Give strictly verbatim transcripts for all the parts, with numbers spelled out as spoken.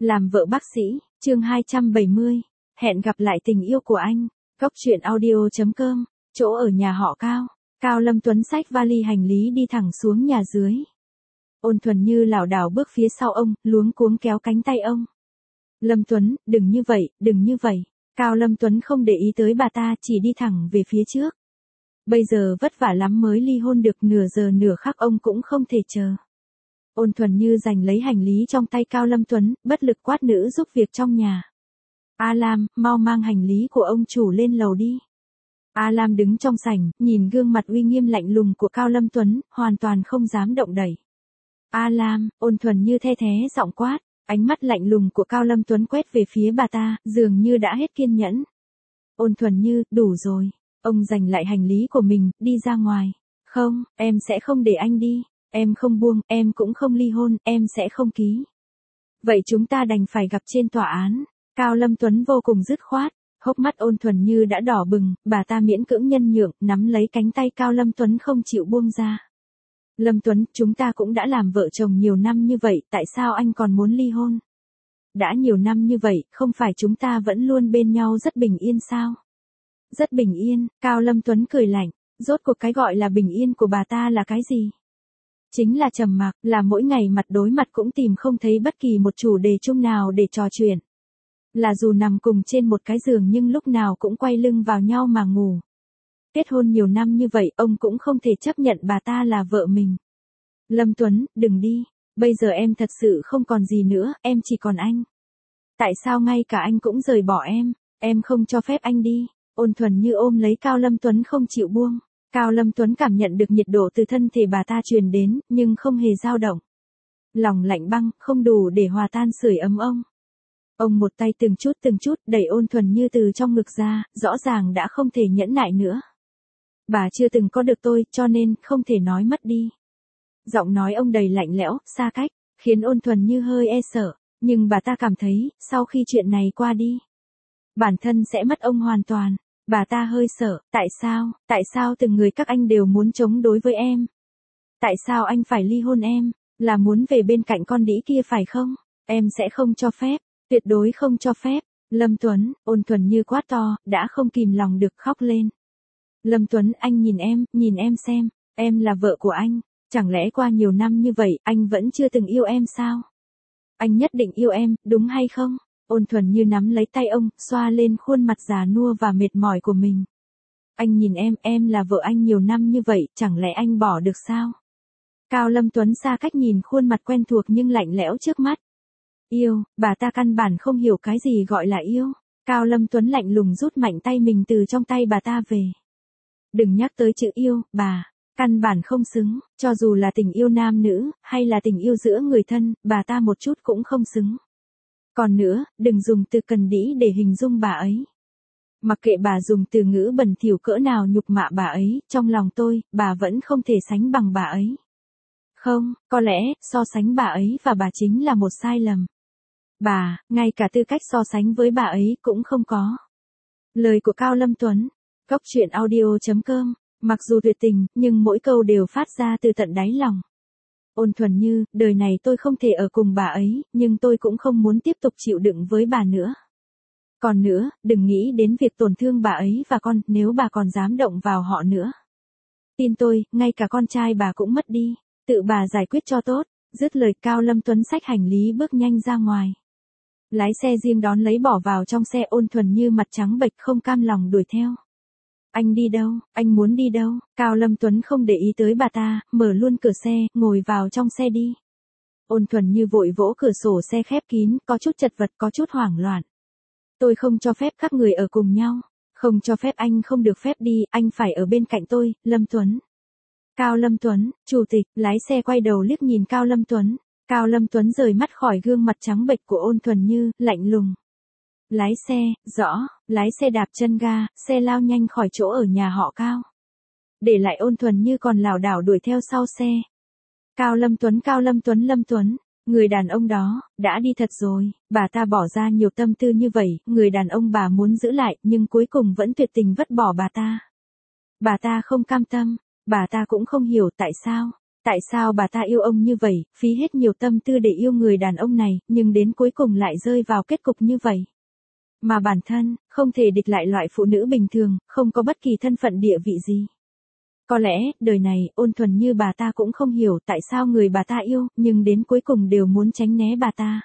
Làm vợ bác sĩ, chương hai trăm bảy mươi. Hẹn gặp lại tình yêu của anh. Cốc truyện audio chấm com. Chỗ ở nhà họ Cao. Cao Lâm Tuấn xách vali hành lý đi thẳng xuống nhà dưới. Ôn Thuần Như lảo đảo bước phía sau ông, luống cuống kéo cánh tay ông. Lâm Tuấn, đừng như vậy, đừng như vậy. Cao Lâm Tuấn không để ý tới bà ta, chỉ đi thẳng về phía trước. Bây giờ vất vả lắm mới ly hôn được, nửa giờ nửa khắc ông cũng không thể chờ. Ôn Thuần Như giành lấy hành lý trong tay Cao Lâm Tuấn, bất lực quát nữ giúp việc trong nhà. A Lam, mau mang hành lý của ông chủ lên lầu đi. A Lam đứng trong sảnh, nhìn gương mặt uy nghiêm lạnh lùng của Cao Lâm Tuấn, hoàn toàn không dám động đậy. A Lam, Ôn Thuần Như the thé giọng quát, ánh mắt lạnh lùng của Cao Lâm Tuấn quét về phía bà ta, dường như đã hết kiên nhẫn. Ôn Thuần Như, đủ rồi. Ông giành lại hành lý của mình, đi ra ngoài. Không, em sẽ không để anh đi. Em không buông, em cũng không ly hôn, em sẽ không ký. Vậy chúng ta đành phải gặp trên tòa án. Cao Lâm Tuấn vô cùng dứt khoát, hốc mắt Ôn Thuần Như đã đỏ bừng, bà ta miễn cưỡng nhân nhượng, nắm lấy cánh tay Cao Lâm Tuấn không chịu buông ra. Lâm Tuấn, chúng ta cũng đã làm vợ chồng nhiều năm như vậy, tại sao anh còn muốn ly hôn? Đã nhiều năm như vậy, không phải chúng ta vẫn luôn bên nhau rất bình yên sao? Rất bình yên, Cao Lâm Tuấn cười lạnh, rốt cuộc cái gọi là bình yên của bà ta là cái gì? Chính là trầm mặc, là mỗi ngày mặt đối mặt cũng tìm không thấy bất kỳ một chủ đề chung nào để trò chuyện. Là dù nằm cùng trên một cái giường nhưng lúc nào cũng quay lưng vào nhau mà ngủ. Kết hôn nhiều năm như vậy, ông cũng không thể chấp nhận bà ta là vợ mình. Lâm Tuấn, đừng đi, bây giờ em thật sự không còn gì nữa, em chỉ còn anh. Tại sao ngay cả anh cũng rời bỏ em, em không cho phép anh đi. Ôn Thuần Như ôm lấy Cao Lâm Tuấn không chịu buông. Cao Lâm Tuấn cảm nhận được nhiệt độ từ thân thể bà ta truyền đến, nhưng không hề dao động. Lòng lạnh băng, không đủ để hòa tan sưởi ấm ông. Ông một tay từng chút từng chút đẩy Ôn Thuần Như từ trong ngực ra, rõ ràng đã không thể nhẫn nại nữa. Bà chưa từng có được tôi, cho nên không thể nói mất đi. Giọng nói ông đầy lạnh lẽo, xa cách, khiến Ôn Thuần Như hơi e sợ, nhưng bà ta cảm thấy, sau khi chuyện này qua đi, bản thân sẽ mất ông hoàn toàn. Bà ta hơi sợ, tại sao, tại sao từng người các anh đều muốn chống đối với em? Tại sao anh phải ly hôn em, là muốn về bên cạnh con đĩ kia phải không? Em sẽ không cho phép, tuyệt đối không cho phép. Lâm Tuấn, Ôn Thuần Như quát to, đã không kìm lòng được khóc lên. Lâm Tuấn, anh nhìn em, nhìn em xem, em là vợ của anh, chẳng lẽ qua nhiều năm như vậy, anh vẫn chưa từng yêu em sao? Anh nhất định yêu em, đúng hay không? Ôn Thuần Như nắm lấy tay ông, xoa lên khuôn mặt già nua và mệt mỏi của mình. Anh nhìn em, em là vợ anh nhiều năm như vậy, chẳng lẽ anh bỏ được sao? Cao Lâm Tuấn xa cách nhìn khuôn mặt quen thuộc nhưng lạnh lẽo trước mắt. Yêu, bà ta căn bản không hiểu cái gì gọi là yêu. Cao Lâm Tuấn lạnh lùng rút mạnh tay mình từ trong tay bà ta về. Đừng nhắc tới chữ yêu, bà. Căn bản không xứng, cho dù là tình yêu nam nữ, hay là tình yêu giữa người thân, bà ta một chút cũng không xứng. Còn nữa, đừng dùng từ cần đĩ để hình dung bà ấy. Mặc kệ bà dùng từ ngữ bẩn thỉu cỡ nào nhục mạ bà ấy, trong lòng tôi, bà vẫn không thể sánh bằng bà ấy. Không, có lẽ, so sánh bà ấy và bà chính là một sai lầm. Bà, ngay cả tư cách so sánh với bà ấy cũng không có. Lời của Cao Lâm Tuấn, cốc truyện audio chấm com, mặc dù tuyệt tình, nhưng mỗi câu đều phát ra từ tận đáy lòng. Ôn Thuần Như, đời này tôi không thể ở cùng bà ấy, nhưng tôi cũng không muốn tiếp tục chịu đựng với bà nữa. Còn nữa, đừng nghĩ đến việc tổn thương bà ấy và con, nếu bà còn dám động vào họ nữa. Tin tôi, ngay cả con trai bà cũng mất đi, tự bà giải quyết cho tốt. Dứt lời, Cao Lâm Tuấn xách hành lý bước nhanh ra ngoài. Lái xe riêng đón lấy bỏ vào trong xe. Ôn Thuần Như mặt trắng bệch không cam lòng đuổi theo. Anh đi đâu, anh muốn đi đâu? Cao Lâm Tuấn không để ý tới bà ta, mở luôn cửa xe, ngồi vào trong xe đi. Ôn Thuần Như vội vỗ cửa sổ xe khép kín, có chút chật vật, có chút hoảng loạn. Tôi không cho phép các người ở cùng nhau. Không cho phép, anh không được phép đi, anh phải ở bên cạnh tôi, Lâm Tuấn. Cao Lâm Tuấn, chủ tịch, lái xe quay đầu liếc nhìn Cao Lâm Tuấn. Cao Lâm Tuấn rời mắt khỏi gương mặt trắng bệch của Ôn Thuần Như, lạnh lùng. Lái xe, rõ, lái xe đạp chân ga, xe lao nhanh khỏi chỗ ở nhà họ Cao. Để lại Ôn Thuần Như còn lảo đảo đuổi theo sau xe. Cao Lâm Tuấn, Cao Lâm Tuấn, Lâm Tuấn, người đàn ông đó, đã đi thật rồi, bà ta bỏ ra nhiều tâm tư như vậy, người đàn ông bà muốn giữ lại, nhưng cuối cùng vẫn tuyệt tình vứt bỏ bà ta. Bà ta không cam tâm, bà ta cũng không hiểu tại sao. Tại sao bà ta yêu ông như vậy, phí hết nhiều tâm tư để yêu người đàn ông này, nhưng đến cuối cùng lại rơi vào kết cục như vậy. Mà bản thân, không thể địch lại loại phụ nữ bình thường, không có bất kỳ thân phận địa vị gì. Có lẽ, đời này, ôn thuần như bà ta cũng không hiểu tại sao người bà ta yêu, nhưng đến cuối cùng đều muốn tránh né bà ta.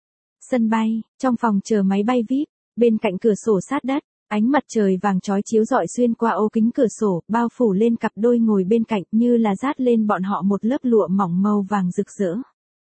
Sân bay, trong phòng chờ máy bay vi ai pi, bên cạnh cửa sổ sát đất, ánh mặt trời vàng chói chiếu rọi xuyên qua ô kính cửa sổ, bao phủ lên cặp đôi ngồi bên cạnh như là dát lên bọn họ một lớp lụa mỏng màu vàng rực rỡ.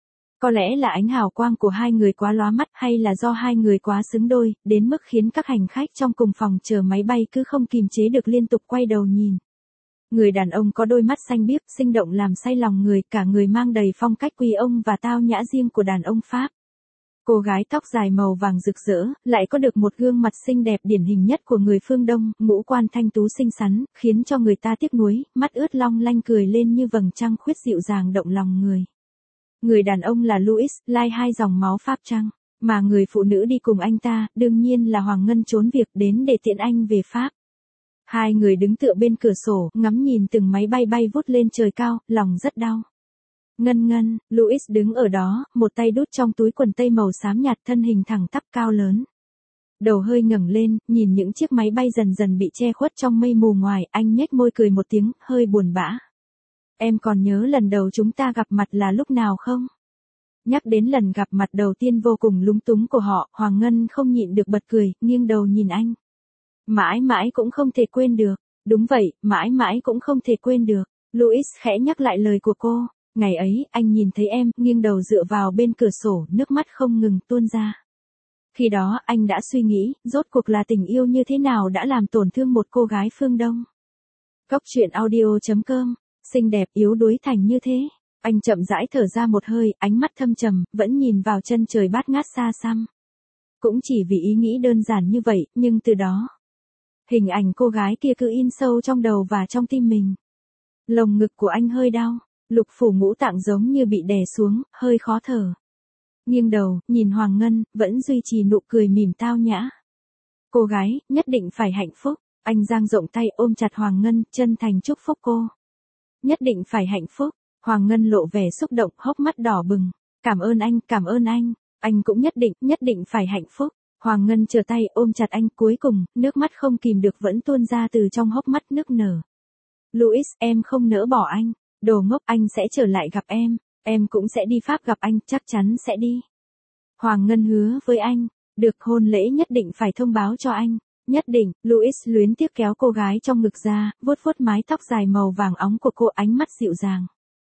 Có lẽ là ánh hào quang của hai người quá lóa mắt hay là do hai người quá xứng đôi, đến mức khiến các hành khách trong cùng phòng chờ máy bay cứ không kìm chế được liên tục quay đầu nhìn. Người đàn ông có đôi mắt xanh biếc, sinh động làm say lòng người, cả người mang đầy phong cách quý ông và tao nhã riêng của đàn ông Pháp. Cô gái tóc dài màu vàng rực rỡ, lại có được một gương mặt xinh đẹp điển hình nhất của người phương Đông, ngũ quan thanh tú xinh xắn, khiến cho người ta tiếc nuối, mắt ướt long lanh cười lên như vầng trăng khuyết dịu dàng động lòng người. Người đàn ông là Louis, lai hai dòng máu Pháp trăng, mà người phụ nữ đi cùng anh ta, đương nhiên là Hoàng Ngân trốn việc đến để tiễn anh về Pháp. Hai người đứng tựa bên cửa sổ, ngắm nhìn từng máy bay bay vút lên trời cao, lòng rất đau. Ngân ngân, Louis đứng ở đó, một tay đút trong túi quần tây màu xám nhạt, thân hình thẳng tắp cao lớn. Đầu hơi ngẩng lên, nhìn những chiếc máy bay dần dần bị che khuất trong mây mù ngoài, anh nhếch môi cười một tiếng, hơi buồn bã. Em còn nhớ lần đầu chúng ta gặp mặt là lúc nào không? Nhắc đến lần gặp mặt đầu tiên vô cùng lúng túng của họ, Hoàng Ngân không nhịn được bật cười, nghiêng đầu nhìn anh. Mãi mãi cũng không thể quên được. Đúng vậy, mãi mãi cũng không thể quên được. Louis khẽ nhắc lại lời của cô. Ngày ấy, anh nhìn thấy em, nghiêng đầu dựa vào bên cửa sổ, nước mắt không ngừng tuôn ra. Khi đó, anh đã suy nghĩ, rốt cuộc là tình yêu như thế nào đã làm tổn thương một cô gái phương Đông. Góc truyện audio chấm com, xinh đẹp yếu đuối thành như thế. Anh chậm rãi thở ra một hơi, ánh mắt thâm trầm, vẫn nhìn vào chân trời bát ngát xa xăm. Cũng chỉ vì ý nghĩ đơn giản như vậy, nhưng từ đó, hình ảnh cô gái kia cứ in sâu trong đầu và trong tim mình. Lồng ngực của anh hơi đau, lục phủ ngũ tạng giống như bị đè xuống, hơi khó thở. Nghiêng đầu, nhìn Hoàng Ngân, vẫn duy trì nụ cười mỉm tao nhã. Cô gái, nhất định phải hạnh phúc. Anh dang rộng tay ôm chặt Hoàng Ngân, chân thành chúc phúc cô. Nhất định phải hạnh phúc. Hoàng Ngân lộ vẻ xúc động, hốc mắt đỏ bừng. Cảm ơn anh, cảm ơn anh. Anh cũng nhất định, nhất định phải hạnh phúc. Hoàng Ngân trở tay ôm chặt anh, cuối cùng, nước mắt không kìm được vẫn tuôn ra từ trong hốc mắt nức nở. Louis, em không nỡ bỏ anh. Đồ ngốc, anh sẽ trở lại gặp em. Em cũng sẽ đi Pháp gặp anh, chắc chắn sẽ đi. Hoàng Ngân hứa với anh, được hôn lễ nhất định phải thông báo cho anh. Nhất định, Louis luyến tiếc kéo cô gái trong ngực ra, vuốt vuốt mái tóc dài màu vàng óng của cô, ánh mắt dịu dàng.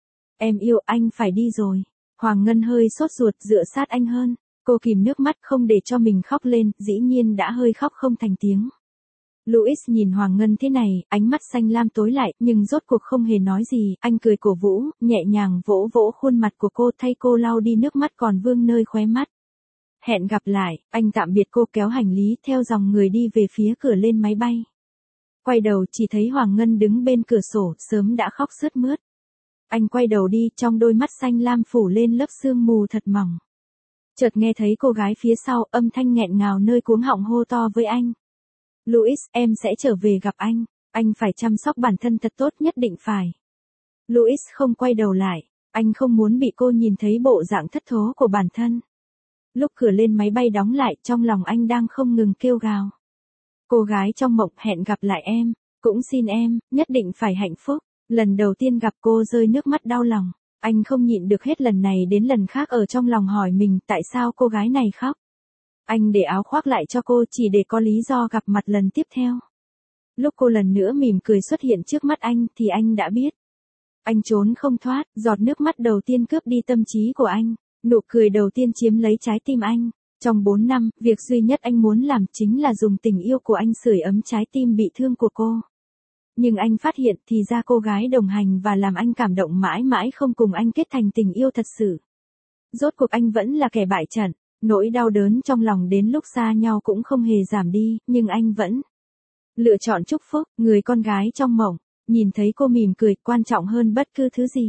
Em yêu anh, phải đi rồi. Hoàng Ngân hơi sốt ruột, dựa sát anh hơn. Cô kìm nước mắt không để cho mình khóc lên, dĩ nhiên đã hơi khóc không thành tiếng. Louis nhìn Hoàng Ngân thế này, ánh mắt xanh lam tối lại, nhưng rốt cuộc không hề nói gì, anh cười cổ vũ, nhẹ nhàng vỗ vỗ khuôn mặt của cô, thay cô lau đi nước mắt còn vương nơi khóe mắt. Hẹn gặp lại, anh tạm biệt cô, kéo hành lý, theo dòng người đi về phía cửa lên máy bay. Quay đầu chỉ thấy Hoàng Ngân đứng bên cửa sổ, sớm đã khóc sướt mướt. Anh quay đầu đi, trong đôi mắt xanh lam phủ lên lớp sương mù thật mỏng. Chợt nghe thấy cô gái phía sau, âm thanh nghẹn ngào nơi cuống họng hô to với anh. Louis, em sẽ trở về gặp anh. Anh phải chăm sóc bản thân thật tốt, nhất định phải. Louis không quay đầu lại. Anh không muốn bị cô nhìn thấy bộ dạng thất thố của bản thân. Lúc cửa lên máy bay đóng lại, trong lòng anh đang không ngừng kêu gào. Cô gái trong mộng, hẹn gặp lại em. Cũng xin em, nhất định phải hạnh phúc. Lần đầu tiên gặp cô rơi nước mắt đau lòng. Anh không nhịn được hết lần này đến lần khác ở trong lòng hỏi mình tại sao cô gái này khóc. Anh để áo khoác lại cho cô chỉ để có lý do gặp mặt lần tiếp theo. Lúc cô lần nữa mỉm cười xuất hiện trước mắt anh thì anh đã biết. Anh trốn không thoát, giọt nước mắt đầu tiên cướp đi tâm trí của anh. Nụ cười đầu tiên chiếm lấy trái tim anh. Trong bốn năm, việc duy nhất anh muốn làm chính là dùng tình yêu của anh sưởi ấm trái tim bị thương của cô. Nhưng anh phát hiện thì ra cô gái đồng hành và làm anh cảm động mãi mãi không cùng anh kết thành tình yêu thật sự. Rốt cuộc anh vẫn là kẻ bại trận. Nỗi đau đớn trong lòng đến lúc xa nhau cũng không hề giảm đi, nhưng anh vẫn lựa chọn chúc phúc, người con gái trong mộng, nhìn thấy cô mỉm cười, quan trọng hơn bất cứ thứ gì.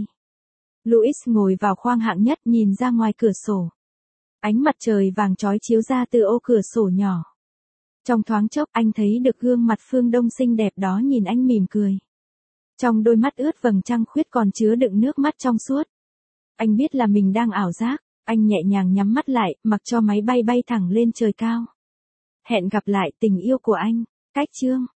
Louis ngồi vào khoang hạng nhất, nhìn ra ngoài cửa sổ. Ánh mặt trời vàng chói chiếu ra từ ô cửa sổ nhỏ. Trong thoáng chốc, anh thấy được gương mặt phương Đông xinh đẹp đó nhìn anh mỉm cười. Trong đôi mắt ướt vầng trăng khuyết còn chứa đựng nước mắt trong suốt. Anh biết là mình đang ảo giác, anh nhẹ nhàng nhắm mắt lại, mặc cho máy bay bay thẳng lên trời cao. Hẹn gặp lại tình yêu của anh. Cách chương